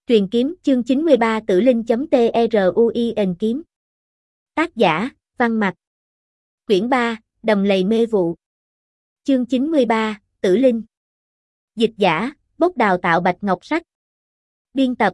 Truyền kiếm chương 93 Tử Linh.TRUIN kiếm. Tác giả, Văn Mặc. Quyển 3, Đầm lầy mê vụ. Chương 93, Tử Linh. Dịch giả, Bốc đào tạo Bạch Ngọc Sách. Biên tập,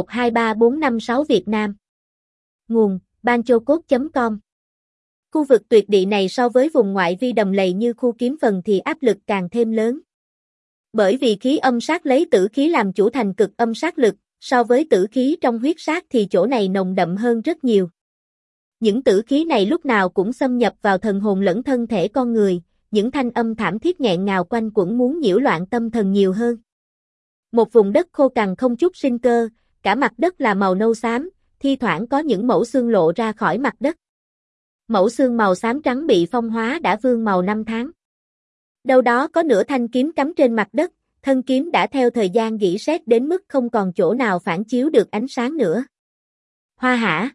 123456 Việt Nam. Nguồn, banchocode.com. Khu vực tuyệt địa này so với vùng ngoại vi đầm lầy như khu kiếm phần thì áp lực càng thêm lớn. Bởi vì khí âm sát lấy tử khí làm chủ thành cực âm sát lực, so với tử khí trong huyết sát thì chỗ này nồng đậm hơn rất nhiều. Những tử khí này lúc nào cũng xâm nhập vào thần hồn lẫn thân thể con người, những thanh âm thảm thiết nghẹn ngào quanh quẩn muốn nhiễu loạn tâm thần nhiều hơn. Một vùng đất khô cằn không chút sinh cơ, cả mặt đất là màu nâu xám, thi thoảng có những mẩu xương lộ ra khỏi mặt đất. Mẩu xương màu xám trắng bị phong hóa đã vương màu năm tháng. Đâu đó có nửa thanh kiếm cắm trên mặt đất, thân kiếm đã theo thời gian rỉ sét đến mức không còn chỗ nào phản chiếu được ánh sáng nữa. Hoa hả?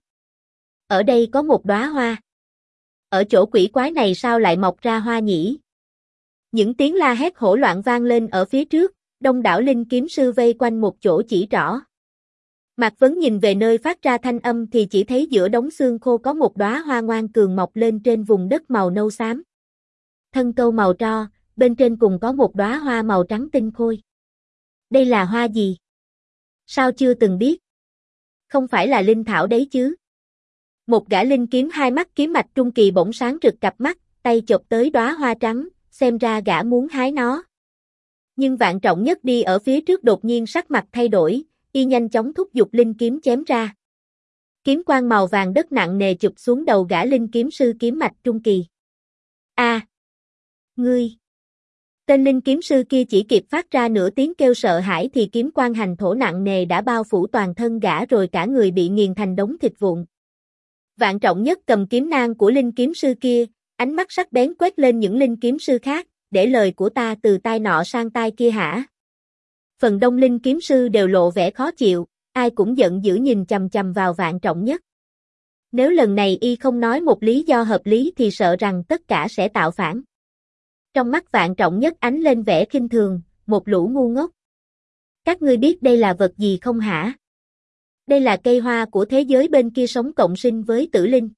Ở đây có một đóa hoa. Ở chỗ quỷ quái này sao lại mọc ra hoa nhỉ? Những tiếng la hét hỗn loạn vang lên ở phía trước, đông đảo linh kiếm sư vây quanh một chỗ chỉ trỏ. Mạc Vấn nhìn về nơi phát ra thanh âm thì chỉ thấy giữa đống xương khô có một đóa hoa ngoan cường mọc lên trên vùng đất màu nâu xám. Thân câu màu tro, bên trên cùng có một đóa hoa màu trắng tinh khôi. Đây là hoa gì? Sao chưa từng biết? Không phải là linh thảo đấy chứ? Một gã linh kiếm hai mắt kiếm mạch trung kỳ bỗng sáng rực cặp mắt, tay chộp tới đóa hoa trắng, xem ra gã muốn hái nó. Nhưng Vạn Trọng Nhất đi ở phía trước đột nhiên sắc mặt thay đổi, y nhanh chóng thúc giục linh kiếm chém ra. Kiếm quang màu vàng đất nặng nề chụp xuống đầu gã linh kiếm sư kiếm mạch trung kỳ. A, ngươi! Tên linh kiếm sư kia chỉ kịp phát ra nửa tiếng kêu sợ hãi thì kiếm quang hành thổ nặng nề đã bao phủ toàn thân gã rồi cả người bị nghiền thành đống thịt vụn. Vạn Trọng Nhất cầm kiếm nang của linh kiếm sư kia, ánh mắt sắc bén quét lên những linh kiếm sư khác, để lời của ta từ tai nọ sang tai kia hả? Phần đông linh kiếm sư đều lộ vẻ khó chịu, ai cũng giận dữ nhìn chằm chằm vào Vạn Trọng Nhất. Nếu lần này y không nói một lý do hợp lý thì sợ rằng tất cả sẽ tạo phản. Trong mắt Vạn Trọng Nhất ánh lên vẻ khinh thường, một lũ ngu ngốc. Các ngươi biết đây là vật gì không hả? Đây là cây hoa của thế giới bên kia sống cộng sinh với Tử Linh.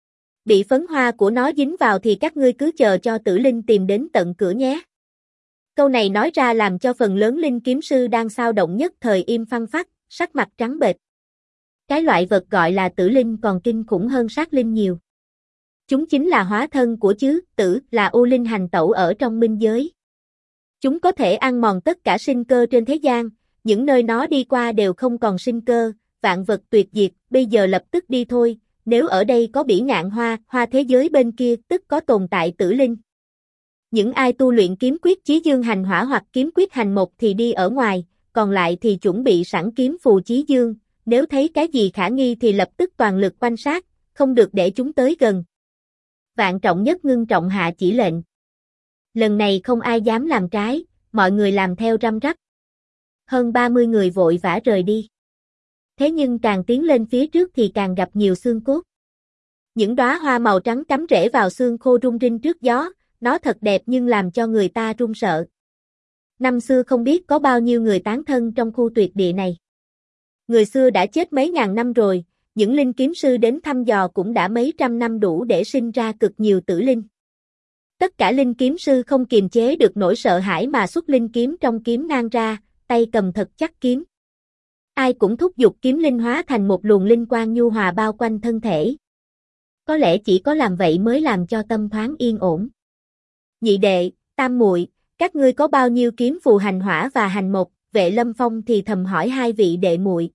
Bị phấn hoa của nó dính vào thì các ngươi cứ chờ cho Tử Linh tìm đến tận cửa nhé. Câu này nói ra làm cho phần lớn linh kiếm sư đang xao động nhất thời im phăng phắc, sắc mặt trắng bệch. Cái loại vật gọi là Tử Linh còn kinh khủng hơn sát linh nhiều. Chúng chính là hóa thân của chứ, tử là u linh hành tẩu ở trong minh giới. Chúng có thể ăn mòn tất cả sinh cơ trên thế gian, những nơi nó đi qua đều không còn sinh cơ, vạn vật tuyệt diệt, bây giờ lập tức đi thôi, nếu ở đây có bỉ ngạn hoa, hoa thế giới bên kia tức có tồn tại Tử Linh. Những ai tu luyện kiếm quyết chí dương hành hỏa hoặc kiếm quyết hành mộc thì đi ở ngoài, còn lại thì chuẩn bị sẵn kiếm phù chí dương, nếu thấy cái gì khả nghi thì lập tức toàn lực quan sát, không được để chúng tới gần. Vạn Trọng Nhất ngưng trọng hạ chỉ lệnh. Lần này không ai dám làm trái, mọi người làm theo răm rắp. Hơn 30 người vội vã rời đi. Thế nhưng càng tiến lên phía trước thì càng gặp nhiều xương cốt. Những đóa hoa màu trắng cắm rễ vào xương khô rung rinh trước gió, nó thật đẹp nhưng làm cho người ta run sợ. Năm xưa không biết có bao nhiêu người tán thân trong khu tuyệt địa này. Người xưa đã chết mấy ngàn năm rồi, những linh kiếm sư đến thăm dò cũng đã mấy trăm năm đủ để sinh ra cực nhiều tử linh. Tất cả linh kiếm sư không kiềm chế được nỗi sợ hãi mà xuất linh kiếm trong kiếm nang ra, tay cầm thật chắc kiếm. Ai cũng thúc giục kiếm linh hóa thành một luồng linh quang nhu hòa bao quanh thân thể. Có lẽ chỉ có làm vậy mới làm cho tâm thoáng yên ổn. Nhị đệ, tam muội, các ngươi có bao nhiêu kiếm phù hành hỏa và hành mộc? Vệ Lâm Phong thì thầm hỏi hai vị đệ muội.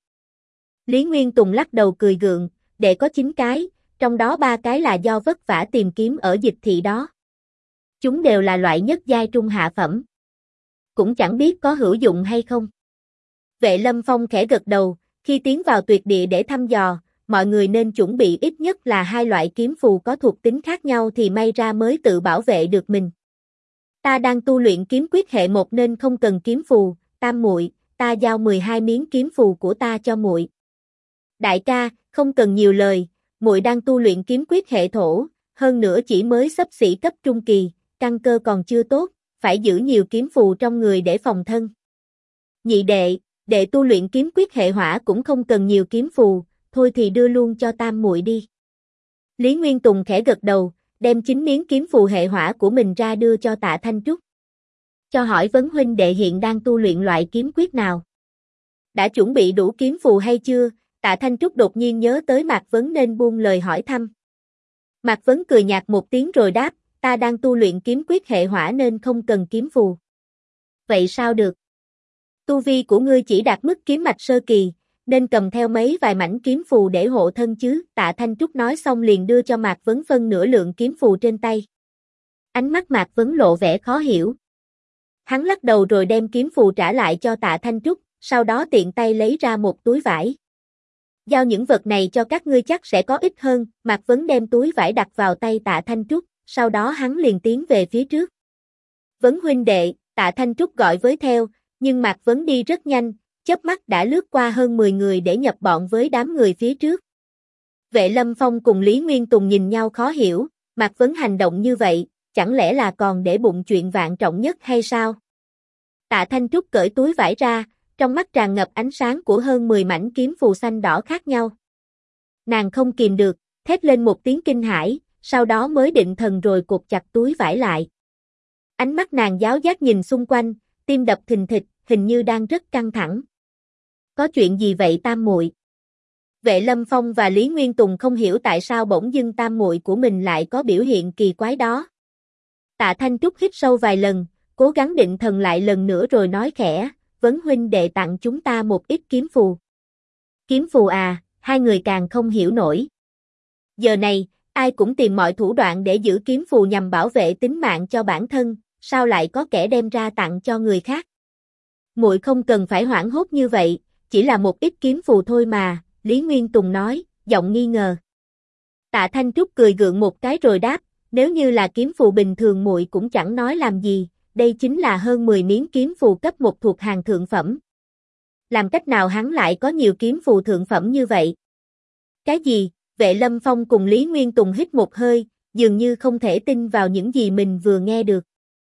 Lý Nguyên Tùng lắc đầu cười gượng, đệ có 9 cái, trong đó 3 cái là do vất vả tìm kiếm ở dịch thị đó. Chúng đều là loại nhất giai trung hạ phẩm. Cũng chẳng biết có hữu dụng hay không. Vệ Lâm Phong khẽ gật đầu, khi tiến vào tuyệt địa để thăm dò, mọi người nên chuẩn bị ít nhất là 2 loại kiếm phù có thuộc tính khác nhau thì may ra mới tự bảo vệ được mình. Ta đang tu luyện kiếm quyết hệ 1 nên không cần kiếm phù, tam muội, ta giao 12 miếng kiếm phù của ta cho muội. Đại ca, không cần nhiều lời, muội đang tu luyện kiếm quyết hệ thổ, hơn nữa chỉ mới xấp xỉ cấp trung kỳ, căn cơ còn chưa tốt, phải giữ nhiều kiếm phù trong người để phòng thân. Nhị đệ, Đệ tu luyện kiếm quyết hệ hỏa cũng không cần nhiều kiếm phù, thôi thì đưa luôn cho tam muội đi. Lý Nguyên Tùng khẽ gật đầu, đem 9 miếng kiếm phù hệ hỏa của mình ra đưa cho Tạ Thanh Trúc. Cho hỏi Vấn huynh đệ hiện đang tu luyện loại kiếm quyết nào? Đã chuẩn bị đủ kiếm phù hay chưa? Tạ Thanh Trúc đột nhiên nhớ tới Mạc Vấn nên buông lời hỏi thăm. Mạc Vấn cười nhạt một tiếng rồi đáp, ta đang tu luyện kiếm quyết hệ hỏa nên không cần kiếm phù. Vậy sao được? Tu vi của ngươi chỉ đạt mức kiếm mạch sơ kỳ, nên cầm theo mấy vài mảnh kiếm phù để hộ thân chứ. Tạ Thanh Trúc nói xong liền đưa cho Mạc Vấn phân nửa lượng kiếm phù trên tay. Ánh mắt Mạc Vấn lộ vẻ khó hiểu. Hắn lắc đầu rồi đem kiếm phù trả lại cho Tạ Thanh Trúc, sau đó tiện tay lấy ra một túi vải. Giao những vật này cho các ngươi chắc sẽ có ích hơn. Mạc Vấn đem túi vải đặt vào tay Tạ Thanh Trúc, sau đó hắn liền tiến về phía trước. Vấn huynh đệ, Tạ Thanh Trúc gọi với theo, nhưng Mạc Vấn đi rất nhanh, chớp mắt đã lướt qua hơn 10 người để nhập bọn với đám người phía trước. Vệ Lâm Phong cùng Lý Nguyên Tùng nhìn nhau khó hiểu, Mạc Vấn hành động như vậy, chẳng lẽ là còn để bụng chuyện Vạn Trọng Nhất hay sao? Tạ Thanh Trúc cởi túi vải ra, trong mắt tràn ngập ánh sáng của hơn 10 mảnh kiếm phù xanh đỏ khác nhau. Nàng không kìm được, thét lên một tiếng kinh hãi, sau đó mới định thần rồi cột chặt túi vải lại. Ánh mắt nàng giáo giác nhìn xung quanh, tim đập thình thịch, hình như đang rất căng thẳng. Có chuyện gì vậy tam muội? Vệ Lâm Phong và Lý Nguyên Tùng không hiểu tại sao bỗng dưng tam muội của mình lại có biểu hiện kỳ quái đó. Tạ Thanh Trúc hít sâu vài lần, cố gắng định thần lại lần nữa rồi nói khẽ, Vấn huynh đệ tặng chúng ta một ít kiếm phù. Kiếm phù à? Hai người càng không hiểu nổi. Giờ này, ai cũng tìm mọi thủ đoạn để giữ kiếm phù nhằm bảo vệ tính mạng cho bản thân, sao lại có kẻ đem ra tặng cho người khác? Muội không cần phải hoảng hốt như vậy, chỉ là một ít kiếm phù thôi mà, Lý Nguyên Tùng nói, giọng nghi ngờ. Tạ Thanh Trúc cười gượng một cái rồi đáp, nếu như là kiếm phù bình thường muội cũng chẳng nói làm gì, đây chính là hơn 10 miếng kiếm phù cấp 1 thuộc hàng thượng phẩm. Làm cách nào hắn lại có nhiều kiếm phù thượng phẩm như vậy? Cái gì? Vệ Lâm Phong cùng Lý Nguyên Tùng hít một hơi, dường như không thể tin vào những gì mình vừa nghe được.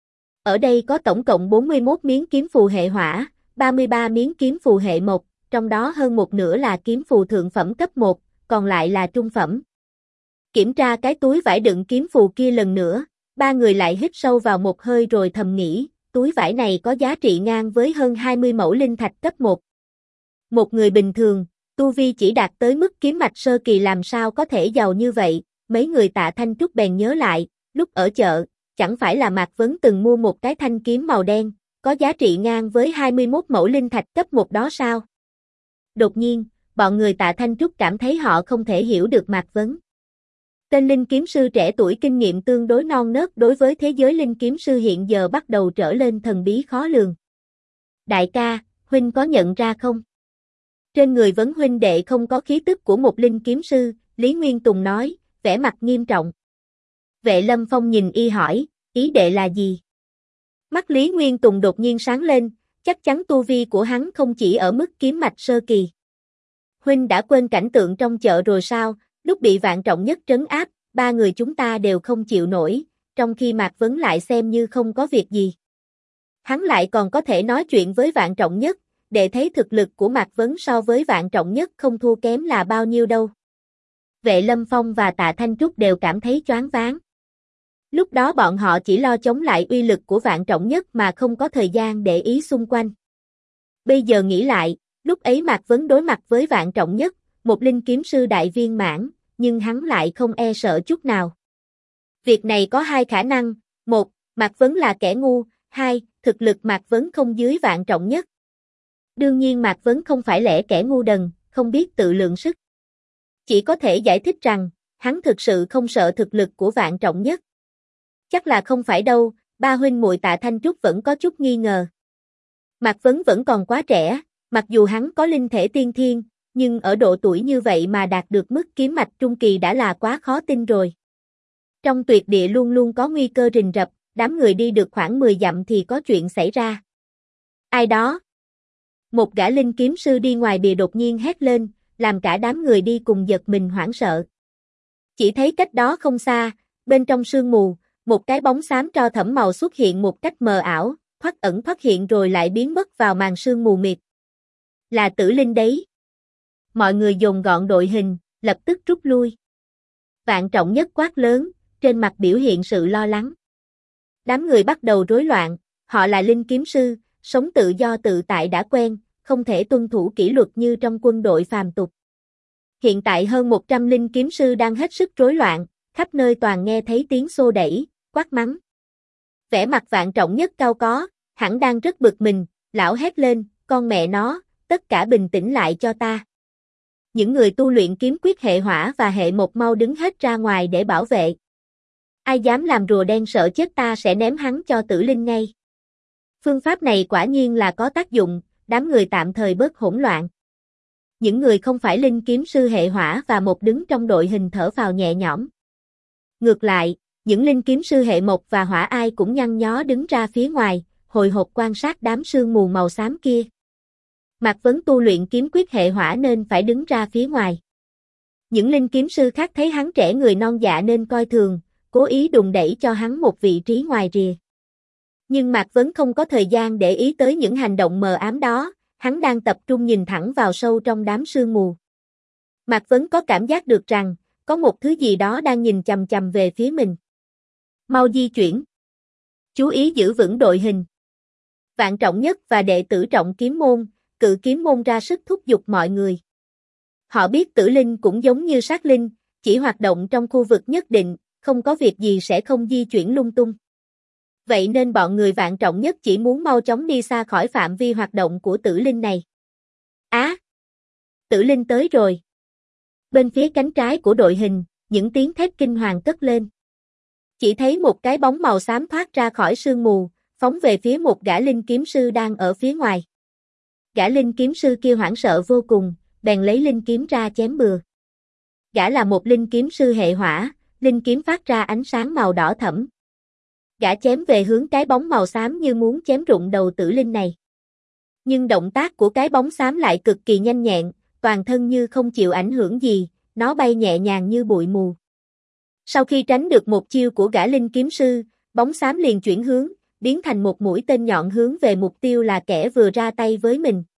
Ở đây có tổng cộng 41 miếng kiếm phù hệ hỏa, 33 miếng kiếm phù hệ mộc, trong đó hơn một nửa là kiếm phù thượng phẩm cấp 1, còn lại là trung phẩm. Kiểm tra cái túi vải đựng kiếm phù kia lần nữa, ba người lại hít sâu vào một hơi rồi thầm nghĩ, túi vải này có giá trị ngang với hơn 20 mẫu linh thạch cấp 1. Một người bình thường, tu vi chỉ đạt tới mức kiếm mạch sơ kỳ làm sao có thể giàu như vậy, mấy người Tạ Thanh Trúc bèn nhớ lại, lúc ở chợ, chẳng phải là Mạc Vấn từng mua một cái thanh kiếm màu đen, có giá trị ngang với 21 mẫu linh thạch cấp 1 đó sao? Đột nhiên, bọn người Tạ Thanh Trúc cảm thấy họ không thể hiểu được Mạc Vấn. Tên linh kiếm sư trẻ tuổi kinh nghiệm tương đối non nớt đối với thế giới linh kiếm sư hiện giờ bắt đầu trở lên thần bí khó lường. Đại ca, huynh có nhận ra không? Trên người Vấn huynh đệ không có khí tức của một linh kiếm sư, Lý Nguyên Tùng nói, vẻ mặt nghiêm trọng. Vệ Lâm Phong nhìn y hỏi, ý đệ là gì? Mắt Lý Nguyên Tùng đột nhiên sáng lên, chắc chắn tu vi của hắn không chỉ ở mức kiếm mạch sơ kỳ. Huynh đã quên cảnh tượng trong chợ rồi sao? Lúc bị Vạn Trọng Nhất trấn áp, ba người chúng ta đều không chịu nổi, trong khi Mạc Vấn lại xem như không có việc gì. Hắn lại còn có thể nói chuyện với Vạn Trọng Nhất, để thấy thực lực của Mạc Vấn so với Vạn Trọng Nhất không thua kém là bao nhiêu đâu. Vệ Lâm Phong và Tạ Thanh Trúc đều cảm thấy choáng váng. Lúc đó bọn họ chỉ lo chống lại uy lực của Vạn Trọng Nhất mà không có thời gian để ý xung quanh. Bây giờ nghĩ lại, lúc ấy Mạc Vấn đối mặt với Vạn Trọng Nhất, một linh kiếm sư đại viên mãn, nhưng hắn lại không e sợ chút nào. Việc này có hai khả năng, một, Mạc Vấn là kẻ ngu, hai, thực lực Mạc Vấn không dưới Vạn Trọng Nhất. Đương nhiên Mạc Vấn không phải lẽ kẻ ngu đần, không biết tự lượng sức. Chỉ có thể giải thích rằng, hắn thực sự không sợ thực lực của Vạn Trọng Nhất. Chắc là không phải đâu, ba huynh muội Tạ Thanh Trúc vẫn có chút nghi ngờ. Mạc Vấn vẫn còn quá trẻ, mặc dù hắn có linh thể tiên thiên, nhưng ở độ tuổi như vậy mà đạt được mức kiếm mạch trung kỳ đã là quá khó tin rồi. Trong tuyệt địa luôn luôn có nguy cơ rình rập, đám người đi được khoảng 10 dặm thì có chuyện xảy ra. Ai đó? Một gã linh kiếm sư đi ngoài bìa đột nhiên hét lên, làm cả đám người đi cùng giật mình hoảng sợ. Chỉ thấy cách đó không xa, bên trong sương mù, một cái bóng xám tro thẫm màu xuất hiện một cách mờ ảo, thoát ẩn thoát hiện rồi lại biến mất vào màn sương mù mịt. Là Tử Linh đấy. Mọi người dồn gọn đội hình, lập tức rút lui. Vạn Trọng Nhất quát lớn, trên mặt biểu hiện sự lo lắng. Đám người bắt đầu rối loạn, họ là linh kiếm sư, sống tự do tự tại đã quen, không thể tuân thủ kỷ luật như trong quân đội phàm tục. Hiện tại hơn 100 linh kiếm sư đang hết sức rối loạn, khắp nơi toàn nghe thấy tiếng xô đẩy, quát mắng. Vẻ mặt Vạn Trọng Nhất cau có, hẳn đang rất bực mình, lão hét lên, con mẹ nó, tất cả bình tĩnh lại cho ta. Những người tu luyện kiếm quyết hệ hỏa và hệ mộc mau đứng hết ra ngoài để bảo vệ. Ai dám làm rùa đen sợ chết ta sẽ ném hắn cho Tử Linh ngay. Phương pháp này quả nhiên là có tác dụng, đám người tạm thời bớt hỗn loạn. Những người không phải linh kiếm sư hệ hỏa và mộc đứng trong đội hình thở phào nhẹ nhõm. Ngược lại, những linh kiếm sư hệ mộc và hỏa ai cũng nhăn nhó đứng ra phía ngoài, hồi hộp quan sát đám sương mù màu xám kia. Mạc Vấn tu luyện kiếm quyết hệ hỏa nên phải đứng ra phía ngoài. Những linh kiếm sư khác thấy hắn trẻ người non dạ nên coi thường, cố ý đùn đẩy cho hắn một vị trí ngoài rìa. Nhưng Mạc Vấn không có thời gian để ý tới những hành động mờ ám đó, hắn đang tập trung nhìn thẳng vào sâu trong đám sương mù. Mạc Vấn có cảm giác được rằng, có một thứ gì đó đang nhìn chằm chằm về phía mình. Mau di chuyển. Chú ý giữ vững đội hình. Vạn Trọng Nhất và đệ tử Trọng Kiếm Môn, Cự Kiếm Môn ra sức thúc giục mọi người. Họ biết Tử Linh cũng giống như sát linh, chỉ hoạt động trong khu vực nhất định, không có việc gì sẽ không di chuyển lung tung. Vậy nên bọn người Vạn Trọng Nhất chỉ muốn mau chóng đi xa khỏi phạm vi hoạt động của Tử Linh này. Tử Linh tới rồi. Bên phía cánh trái của đội hình, những tiếng thét kinh hoàng cất lên. Chỉ thấy một cái bóng màu xám thoát ra khỏi sương mù, phóng về phía một gã linh kiếm sư đang ở phía ngoài. Gã linh kiếm sư kia hoảng sợ vô cùng, bèn lấy linh kiếm ra chém bừa. Gã là một linh kiếm sư hệ hỏa, linh kiếm phát ra ánh sáng màu đỏ thẫm. Gã chém về hướng cái bóng màu xám như muốn chém rụng đầu Tử Linh này. Nhưng động tác của cái bóng xám lại cực kỳ nhanh nhẹn, toàn thân như không chịu ảnh hưởng gì, nó bay nhẹ nhàng như bụi mù. Sau khi tránh được một chiêu của gã linh kiếm sư, bóng xám liền chuyển hướng, biến thành một mũi tên nhọn hướng về mục tiêu là kẻ vừa ra tay với mình.